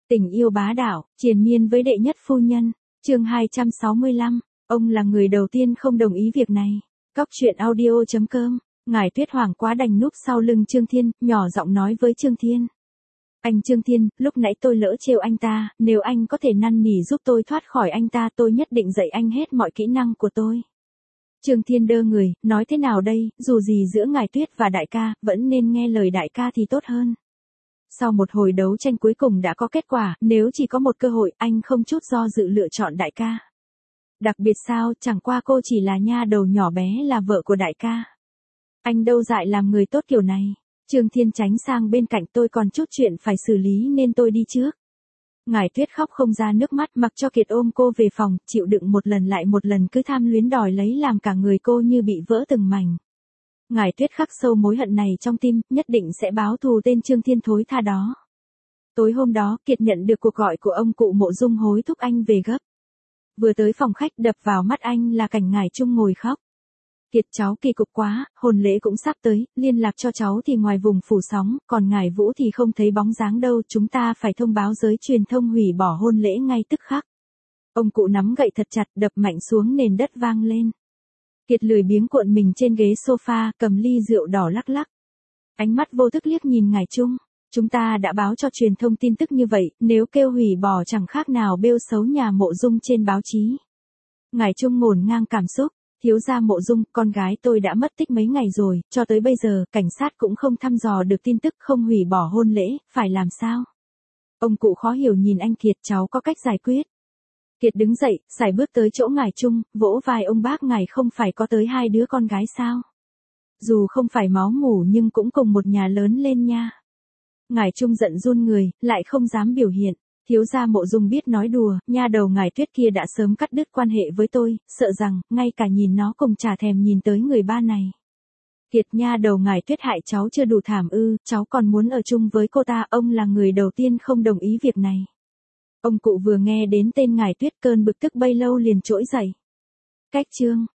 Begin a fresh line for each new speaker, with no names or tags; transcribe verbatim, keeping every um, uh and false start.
Tình yêu bá đạo, triền miên với đệ nhất phu nhân. Chương hai trăm sáu mươi lăm, ông là người đầu tiên không đồng ý việc này. Cóc truyện audio chấm com. Ngải Tuyết Hoàng quá đành núp sau lưng Trương Thiên, nhỏ giọng nói với Trương Thiên. Anh Trương Thiên, lúc nãy tôi lỡ trêu anh ta, nếu anh có thể năn nỉ giúp tôi thoát khỏi anh ta tôi nhất định dạy anh hết mọi kỹ năng của tôi. Trương Thiên đơ người, nói thế nào đây, dù gì giữa Ngải Tuyết và đại ca, vẫn nên nghe lời đại ca thì tốt hơn. Sau một hồi đấu tranh cuối cùng đã có kết quả, nếu chỉ có một cơ hội, anh không chút do dự lựa chọn đại ca. Đặc biệt sao, chẳng qua cô chỉ là nha đầu nhỏ bé là vợ của đại ca. Anh đâu dại làm người tốt kiểu này. Trương Thiên tránh sang bên cạnh, tôi còn chút chuyện phải xử lý nên tôi đi trước. Ngải Tuyết khóc không ra nước mắt, mặc cho Kiệt ôm cô về phòng, chịu đựng một lần lại một lần cứ tham luyến đòi lấy làm cả người cô như bị vỡ từng mảnh. Ngải Tuyết khắc sâu mối hận này trong tim, nhất định sẽ báo thù tên Trương Thiên thối tha đó. Tối hôm đó, Kiệt nhận được cuộc gọi của ông cụ Mộ Dung hối thúc anh về gấp. Vừa tới phòng khách, đập vào mắt anh là cảnh Ngải Trung ngồi khóc. Kiệt, cháu kỳ cục quá, hôn lễ cũng sắp tới, liên lạc cho cháu thì ngoài vùng phủ sóng, còn Ngải Vũ thì không thấy bóng dáng đâu, chúng ta phải thông báo giới truyền thông hủy bỏ hôn lễ ngay tức khắc. Ông cụ nắm gậy thật chặt, đập mạnh xuống nền đất vang lên. Kiệt lười biếng cuộn mình trên ghế sofa, cầm ly rượu đỏ lắc lắc. Ánh mắt vô thức liếc nhìn Ngải Trung. Chúng ta đã báo cho truyền thông tin tức như vậy, nếu kêu hủy bỏ chẳng khác nào bêu xấu nhà Mộ Dung trên báo chí. Ngải Trung ngổn ngang cảm xúc. Thiếu gia Mộ Dung, con gái tôi đã mất tích mấy ngày rồi, cho tới bây giờ, cảnh sát cũng không thăm dò được tin tức không hủy bỏ hôn lễ, phải làm sao? Ông cụ khó hiểu nhìn anh Kiệt, cháu có cách giải quyết. Kiệt đứng dậy, sải bước tới chỗ Ngải Trung, vỗ vai ông bác, ngài không phải có tới hai đứa con gái sao? Dù không phải máu mủ nhưng cũng cùng một nhà lớn lên nha. Ngải Trung giận run người, lại không dám biểu hiện. Thiếu gia Mộ Dung biết nói đùa, nha đầu Ngải Tuyết kia đã sớm cắt đứt quan hệ với tôi, sợ rằng, ngay cả nhìn nó cùng chả thèm nhìn tới người ba này. Kiệt, nha đầu Ngải Tuyết hại cháu chưa đủ thảm ư, cháu còn muốn ở chung với cô ta, ông là người đầu tiên không đồng ý việc này. Ông cụ vừa nghe đến tên Ngải Tuyết, cơn bực tức bấy lâu liền trỗi dậy. Cách chương.